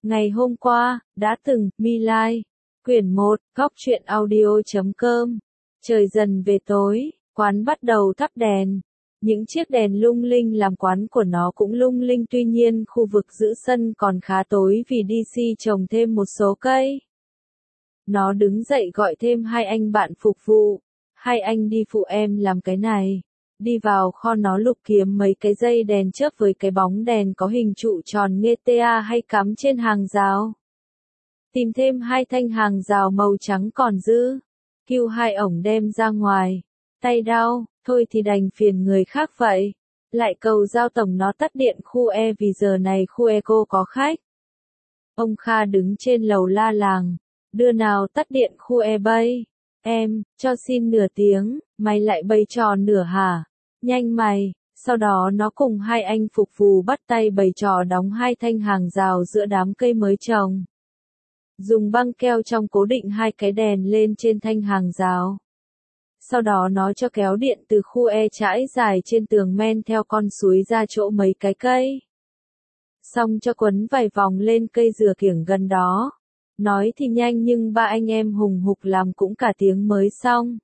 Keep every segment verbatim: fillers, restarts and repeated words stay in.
Ngày hôm qua, đã từng, My Lai. Quyển một, góc truyện audio chấm com. Trời dần về tối, quán bắt đầu thắp đèn. Những chiếc đèn lung linh làm quán của nó cũng lung linh, tuy nhiên khu vực giữa sân còn khá tối vì đê xê trồng thêm một số cây. Nó đứng dậy gọi thêm hai anh bạn phục vụ. Hai anh đi phụ em làm cái này. Đi vào kho nó lục kiếm mấy cái dây đèn chớp với cái bóng đèn có hình trụ tròn giê tê a hay cắm trên hàng rào. Tìm thêm hai thanh hàng rào màu trắng còn dư. Kêu hai ổng đem ra ngoài. Tay đau, thôi thì đành phiền người khác vậy. Lại cầu giao tổng nó tắt điện khu E vì giờ này khu E cô có khách. Ông Kha đứng trên lầu la làng. Đưa nào tắt điện khu E bay. Em, cho xin nửa tiếng, mày lại bày trò nửa hả? Nhanh mày. Sau đó nó cùng hai anh phục vụ bắt tay bày trò đóng hai thanh hàng rào giữa đám cây mới trồng. Dùng băng keo trong cố định hai cái đèn lên trên thanh hàng rào. Sau đó nó cho kéo điện từ khu E trải dài trên tường men theo con suối ra chỗ mấy cái cây. Xong cho quấn vài vòng lên cây dừa kiểng gần đó. Nói thì nhanh nhưng ba anh em hùng hục làm cũng cả tiếng mới xong.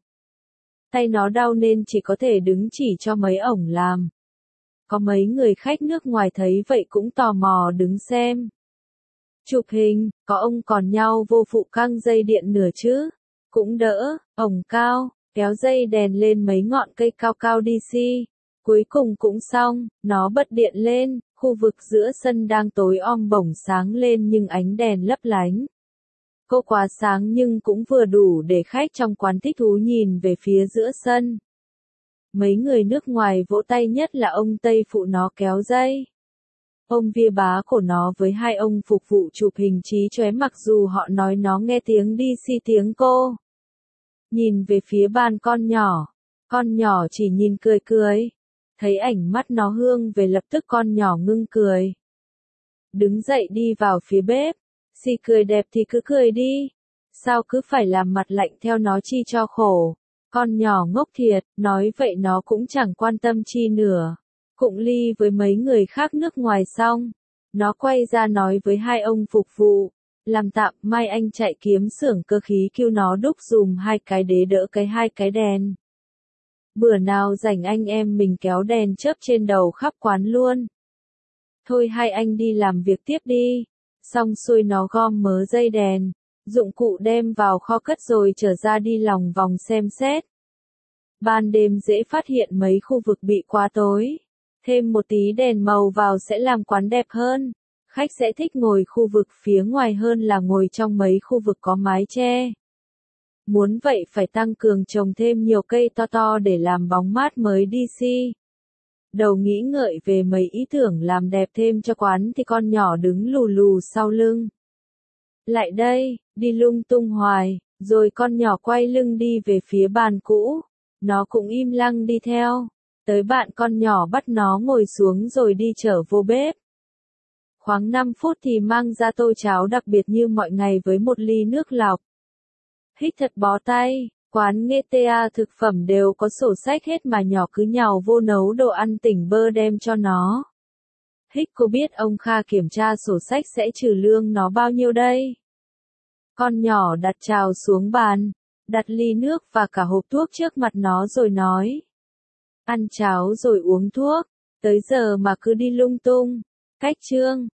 Tay nó đau nên chỉ có thể đứng chỉ cho mấy ổng làm. Có mấy người khách nước ngoài thấy vậy cũng tò mò đứng xem. Chụp hình, có ông còn nhau vô phụ căng dây điện nửa chứ. Cũng đỡ, ổng cao, kéo dây đèn lên mấy ngọn cây cao cao đê xê. Cuối cùng cũng xong, nó bật điện lên, khu vực giữa sân đang tối om bỗng sáng lên nhưng ánh đèn lấp lánh. Cô quá sáng nhưng cũng vừa đủ để khách trong quán thích thú nhìn về phía giữa sân. Mấy người nước ngoài vỗ tay, nhất là ông Tây phụ nó kéo dây. Ông vía bá của nó với hai ông phục vụ chụp hình chí chóe mặc dù họ nói nó nghe tiếng đê xê tiếng cô. Nhìn về phía bàn con nhỏ. Con nhỏ chỉ nhìn cười cười. Thấy ảnh mắt nó hương về lập tức con nhỏ ngưng cười. Đứng dậy đi vào phía bếp. Xì cười đẹp thì cứ cười đi. Sao cứ phải làm mặt lạnh theo nó chi cho khổ. Con nhỏ ngốc thiệt, nói vậy nó cũng chẳng quan tâm chi nửa. Cụng ly với mấy người khác nước ngoài xong. Nó quay ra nói với hai ông phục vụ. Làm tạm, mai anh chạy kiếm xưởng cơ khí kêu nó đúc dùm hai cái đế đỡ cái hai cái đèn. Bữa nào rảnh anh em mình kéo đèn chớp trên đầu khắp quán luôn. Thôi hai anh đi làm việc tiếp đi. Xong xuôi nó gom mớ dây đèn, dụng cụ đem vào kho cất rồi trở ra đi lòng vòng xem xét. Ban đêm dễ phát hiện mấy khu vực bị quá tối. Thêm một tí đèn màu vào sẽ làm quán đẹp hơn. Khách sẽ thích ngồi khu vực phía ngoài hơn là ngồi trong mấy khu vực có mái che. Muốn vậy phải tăng cường trồng thêm nhiều cây to to để làm bóng mát mới đê xê. Đầu nghĩ ngợi về mấy ý tưởng làm đẹp thêm cho quán thì con nhỏ đứng lù lù sau lưng. Lại đây, đi lung tung hoài, rồi con nhỏ quay lưng đi về phía bàn cũ. Nó cũng im lặng đi theo. Tới bạn con nhỏ bắt nó ngồi xuống rồi đi trở vô bếp. Khoảng năm phút thì mang ra tô cháo đặc biệt như mọi ngày với một ly nước lọc. Hít thật bó tay. Quán giê tê a thực phẩm đều có sổ sách hết mà nhỏ cứ nhào vô nấu đồ ăn tỉnh bơ đem cho nó. Hích cô biết ông Kha kiểm tra sổ sách sẽ trừ lương nó bao nhiêu đây? Con nhỏ đặt chào xuống bàn, đặt ly nước và cả hộp thuốc trước mặt nó rồi nói. Ăn cháo rồi uống thuốc, tới giờ mà cứ đi lung tung. Cách chương,